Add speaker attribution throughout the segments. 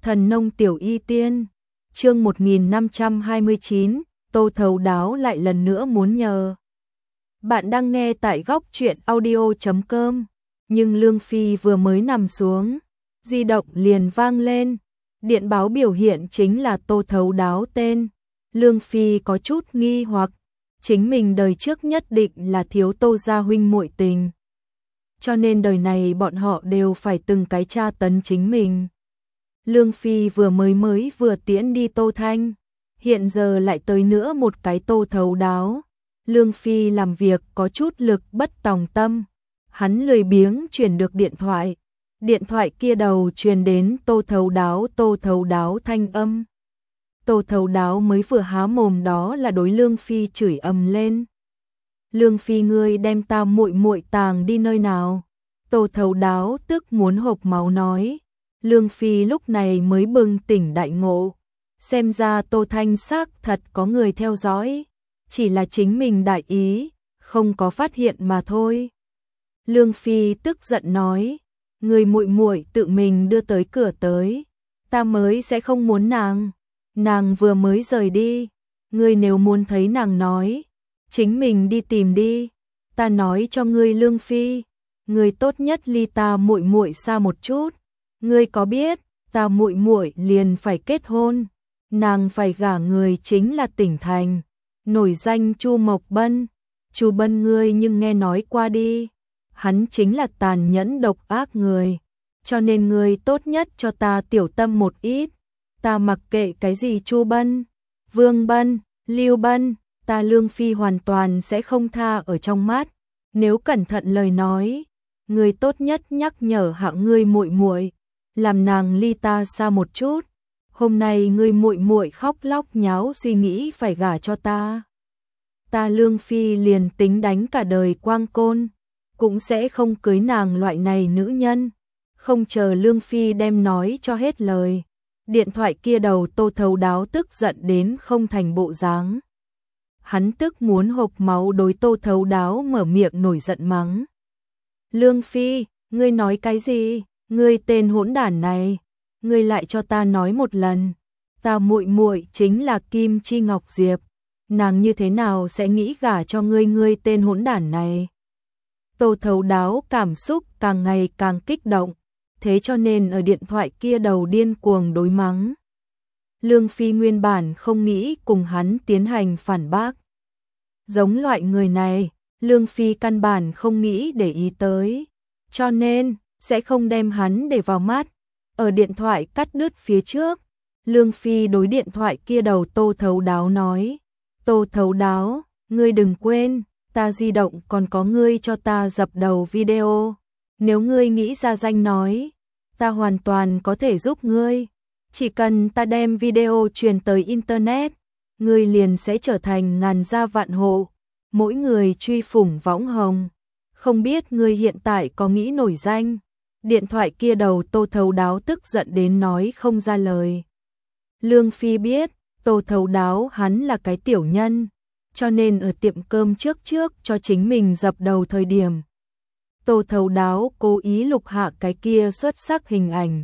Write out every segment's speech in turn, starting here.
Speaker 1: Thần nông tiểu y tiên, chương 1529, Tô Thấu Đáo lại lần nữa muốn nhờ. Bạn đang nghe tại góc truyện audio.com, nhưng Lương Phi vừa mới nằm xuống, di động liền vang lên, điện báo biểu hiện chính là Tô Thấu Đáo tên. Lương Phi có chút nghi hoặc, chính mình đời trước nhất định là thiếu Tô gia huynh muội tình, cho nên đời này bọn họ đều phải từng cái tra tấn chính mình. Lương Phi vừa tiễn đi Tô Thanh, hiện giờ lại tới nữa một cái Tô Thấu Đáo. Lương Phi làm việc có chút lực bất tòng tâm, hắn lười biếng chuyển được điện thoại kia đầu truyền đến Tô Thấu Đáo thanh âm. Tô Thấu Đáo mới vừa há mồm đó là đối Lương Phi chửi ầm lên. Lương Phi ngươi đem ta muội muội tàng đi nơi nào? Tô Thấu Đáo tức muốn hộc máu nói. Lương Phi lúc này mới bừng tỉnh đại ngộ, xem ra Tô Thanh xác thật có người theo dõi, chỉ là chính mình đại ý, không có phát hiện mà thôi. Lương Phi tức giận nói, người muội muội tự mình đưa tới cửa tới, ta mới sẽ không muốn nàng vừa mới rời đi, ngươi nếu muốn thấy nàng nói, chính mình đi tìm đi, ta nói cho ngươi Lương Phi, ngươi tốt nhất ly ta muội muội xa một chút. Ngươi có biết, ta muội muội liền phải kết hôn, nàng phải gả người chính là tỉnh thành, nổi danh Chu Mộc Bân. Chu Bân ngươi nhưng nghe nói qua đi, hắn chính là tàn nhẫn độc ác người, cho nên ngươi tốt nhất cho ta tiểu tâm một ít, ta mặc kệ cái gì Chu Bân, Vương Bân, Lưu Bân, ta Lương Phi hoàn toàn sẽ không tha ở trong mắt, nếu cẩn thận lời nói, ngươi tốt nhất nhắc nhở hạ ngươi muội muội, làm nàng ly ta xa một chút. Hôm nay ngươi muội muội khóc lóc nháo suy nghĩ phải gả cho ta. Ta Lương Phi liền tính đánh cả đời quang côn, cũng sẽ không cưới nàng loại này nữ nhân. Không chờ Lương Phi đem nói cho hết lời, điện thoại kia đầu Tô Thấu Đáo tức giận đến không thành bộ dáng. Hắn tức muốn hộc máu đối Tô Thấu Đáo mở miệng nổi giận mắng. Lương Phi, ngươi nói cái gì? Ngươi tên hỗn đản này, ngươi lại cho ta nói một lần, ta muội muội chính là Kim Chi Ngọc Diệp, nàng như thế nào sẽ nghĩ gả cho ngươi tên hỗn đản này. Tô Thấu Đáo cảm xúc càng ngày càng kích động, thế cho nên ở điện thoại kia đầu điên cuồng đối mắng. Lương Phi nguyên bản không nghĩ cùng hắn tiến hành phản bác. Giống loại người này, Lương Phi căn bản không nghĩ để ý tới, cho nên sẽ không đem hắn để vào mắt. Ở điện thoại cắt đứt phía trước, Lương Phi đối điện thoại kia đầu Tô Thấu Đáo nói, Tô Thấu Đáo, ngươi đừng quên, ta di động còn có ngươi cho ta dập đầu video, nếu ngươi nghĩ ra danh nói, ta hoàn toàn có thể giúp ngươi, chỉ cần ta đem video truyền tới internet, ngươi liền sẽ trở thành ngàn gia vạn hộ, mỗi người truy phủng võng hồng, không biết ngươi hiện tại có nghĩ nổi danh. Điện thoại kia đầu Tô Thấu Đáo tức giận đến nói không ra lời. Lương Phi biết, Tô Thấu Đáo hắn là cái tiểu nhân, cho nên ở tiệm cơm trước cho chính mình dập đầu thời điểm. Tô Thấu Đáo cố ý lục hạ cái kia xuất sắc hình ảnh.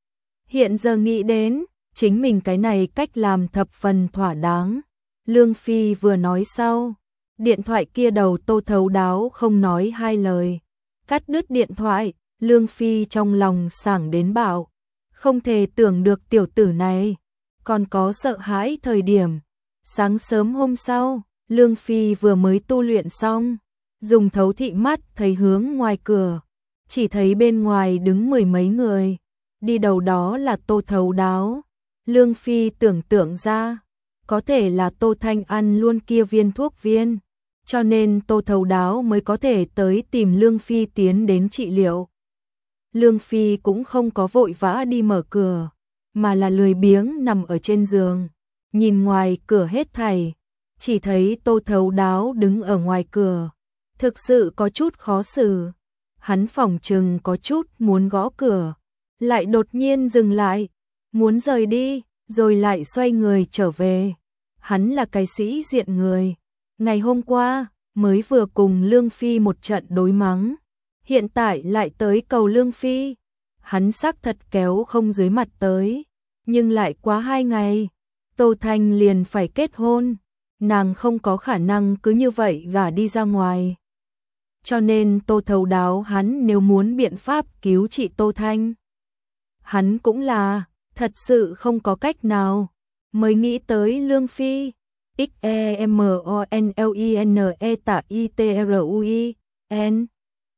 Speaker 1: Hiện giờ nghĩ đến, chính mình cái này cách làm thập phần thỏa đáng. Lương Phi vừa nói sau, điện thoại kia đầu Tô Thấu Đáo không nói hai lời. Cắt đứt điện thoại. Lương Phi trong lòng sảng đến bạo, không thể tưởng được tiểu tử này, còn có sợ hãi thời điểm. Sáng sớm hôm sau, Lương Phi vừa mới tu luyện xong, dùng thấu thị mắt thấy hướng ngoài cửa, chỉ thấy bên ngoài đứng mười mấy người, đi đầu đó là Tô Thấu Đáo. Lương Phi tưởng tượng ra, có thể là Tô Thanh ăn luôn kia viên thuốc viên, cho nên Tô Thấu Đáo mới có thể tới tìm Lương Phi tiến đến trị liệu. Lương Phi cũng không có vội vã đi mở cửa, mà là lười biếng nằm ở trên giường, nhìn ngoài cửa hết thảy, chỉ thấy Tô Thấu Đáo đứng ở ngoài cửa, thực sự có chút khó xử. Hắn phỏng chừng có chút muốn gõ cửa, lại đột nhiên dừng lại, muốn rời đi, rồi lại xoay người trở về. Hắn là cái sĩ diện người, ngày hôm qua mới vừa cùng Lương Phi một trận đối mắng, hiện tại lại tới cầu Lương Phi, hắn xác thật kéo không dưới mặt tới, nhưng lại quá 2 ngày, Tô Thanh liền phải kết hôn, nàng không có khả năng cứ như vậy gả đi ra ngoài. Cho nên Tô Thấu Đáo hắn nếu muốn biện pháp cứu trị Tô Thanh, hắn cũng là thật sự không có cách nào, mới nghĩ tới Lương Phi. XEMONLINE tạ ITRUI N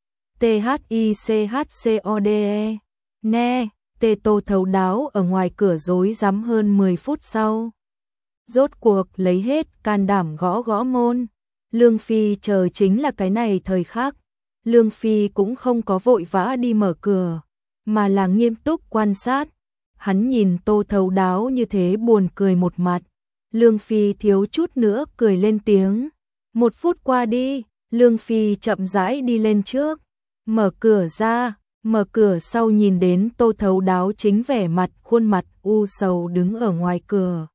Speaker 1: THICHCODE Nè, Tê Tô Thấu Đáo ở ngoài cửa rối rắm hơn 10 phút sau. Rốt cuộc lấy hết can đảm gõ gõ môn. Lương Phi chờ chính là cái này thời khắc. Lương Phi cũng không có vội vã đi mở cửa, mà là nghiêm túc quan sát. Hắn nhìn Tô Thấu Đáo như thế buồn cười một mặt. Lương Phi thiếu chút nữa cười lên tiếng. 1 phút qua đi, Lương Phi chậm rãi đi lên trước. Mở cửa ra, mở cửa sau nhìn đến Tô Thấu Đáo chính vẻ mặt khuôn mặt u sầu đứng ở ngoài cửa.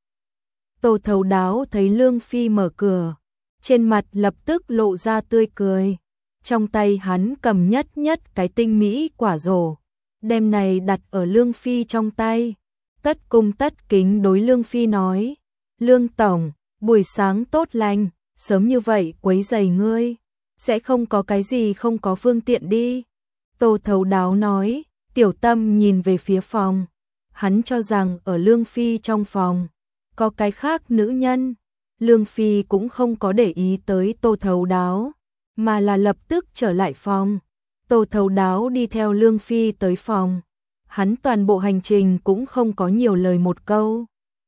Speaker 1: Tô Thấu Đáo thấy Lương Phi mở cửa, trên mặt lập tức lộ ra tươi cười. Trong tay hắn cầm nhất cái tinh mỹ quả rổ, đem này đặt ở Lương Phi trong tay. Tất cung tất kính đối Lương Phi nói, Lương Tổng, buổi sáng tốt lành, sớm như vậy quấy rầy ngươi, sẽ không có cái gì không có phương tiện đi. Tô Thấu Đáo nói, Tiểu Tâm nhìn về phía phòng, hắn cho rằng ở Lương Phi trong phòng có cái khác nữ nhân. Lương Phi cũng không có để ý tới Tô Thấu Đáo, mà là lập tức trở lại phòng. Tô Thấu Đáo đi theo Lương Phi tới phòng. Hắn toàn bộ hành trình cũng không có nhiều lời một câu,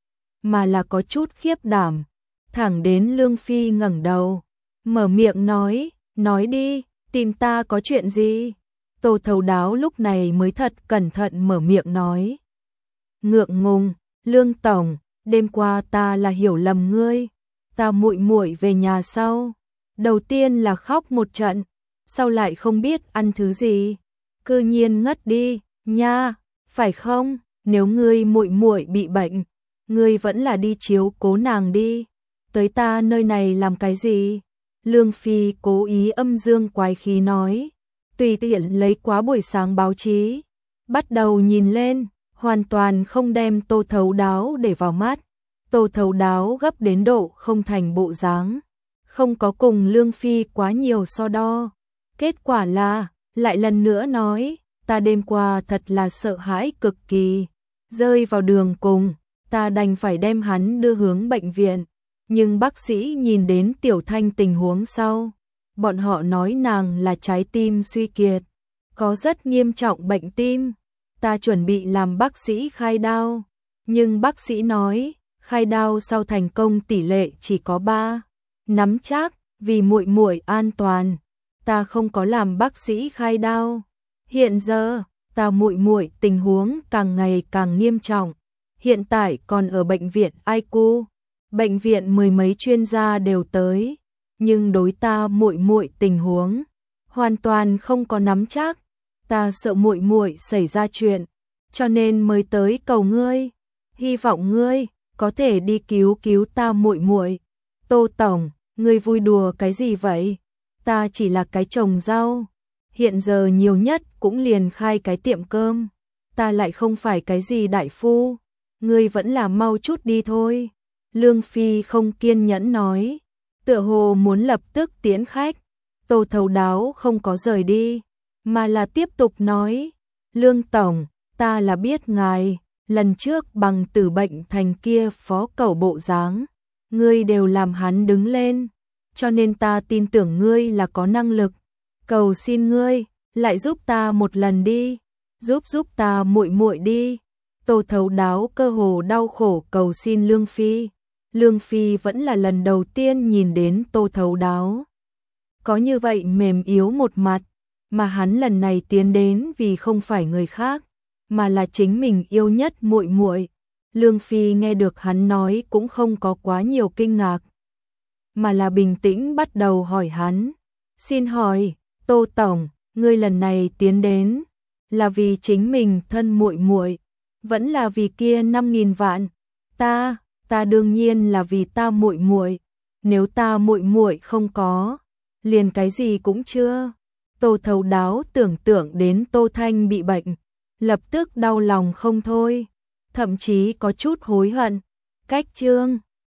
Speaker 1: mà là có chút khiếp đảm. Thẳng đến Lương Phi ngẩng đầu, mở miệng nói đi, tìm ta có chuyện gì? Tô Thấu Đáo lúc này mới thật cẩn thận mở miệng nói. Ngượng ngùng, Lương Tổng, đêm qua ta là hiểu lầm ngươi. Ta muội muội về nhà sau, đầu tiên là khóc một trận, sau lại không biết ăn thứ gì, cư nhiên ngất đi, nha, phải không? Nếu ngươi muội muội bị bệnh, ngươi vẫn là đi chiếu cố nàng đi, tới ta nơi này làm cái gì? Lương Phi cố ý âm dương quái khí nói, tùy tiện lấy quá buổi sáng báo chí, bắt đầu nhìn lên, hoàn toàn không đem Tô Thấu Đáo để vào mắt. Tô Thấu Đáo gấp đến độ không thành bộ dáng, không có cùng Lương Phi quá nhiều so đo. Kết quả là, lại lần nữa nói, ta đêm qua thật là sợ hãi cực kỳ, rơi vào đường cùng, ta đành phải đem hắn đưa hướng bệnh viện. Nhưng bác sĩ nhìn đến Tiểu Thanh tình huống sau, bọn họ nói nàng là trái tim suy kiệt, có rất nghiêm trọng bệnh tim. Ta chuẩn bị làm bác sĩ khai đao, nhưng bác sĩ nói, khai đao sau thành công tỷ lệ chỉ có 3. Nắm chắc, vì muội muội an toàn, ta không có làm bác sĩ khai đao. Hiện giờ, ta muội muội tình huống càng ngày càng nghiêm trọng, hiện tại còn ở bệnh viện ICU. Bệnh viện mười mấy chuyên gia đều tới, nhưng đối ta muội muội tình huống hoàn toàn không có nắm chắc. Ta sợ muội muội xảy ra chuyện, cho nên mới tới cầu ngươi, hy vọng ngươi có thể đi cứu ta muội muội. Tô Tổng, ngươi vui đùa cái gì vậy? Ta chỉ là cái trồng rau, hiện giờ nhiều nhất cũng liền khai cái tiệm cơm, ta lại không phải cái gì đại phu, ngươi vẫn là mau chút đi thôi. Lương Phi không kiên nhẫn nói, tựa hồ muốn lập tức tiễn khách. Tô Thấu Đáo không có rời đi, mà là tiếp tục nói, Lương Tổng, ta là biết ngài, lần trước bằng Tử bệnh thành kia phó cẩu bộ dáng, ngươi đều làm hắn đứng lên, cho nên ta tin tưởng ngươi là có năng lực. Cầu xin ngươi, lại giúp ta một lần đi, giúp ta muội muội đi. Tô Thấu Đáo cơ hồ đau khổ cầu xin Lương Phi. Lương Phi vẫn là lần đầu tiên nhìn đến Tô Thấu Đáo có như vậy mềm yếu một mặt, mà hắn lần này tiến đến vì không phải người khác, mà là chính mình yêu nhất muội muội. Lương Phi nghe được hắn nói cũng không có quá nhiều kinh ngạc, mà là bình tĩnh bắt đầu hỏi hắn, xin hỏi, Tô Tổng, ngươi lần này tiến đến là vì chính mình thân muội muội, vẫn là vì kia 5.000 vạn? Ta đương nhiên là vì ta muội muội, nếu ta muội muội không có, liền cái gì cũng chưa. Tô Thấu Đáo tưởng tượng đến Tô Thanh bị bệnh, lập tức đau lòng không thôi. thậm chí có chút hối hận. Cách chương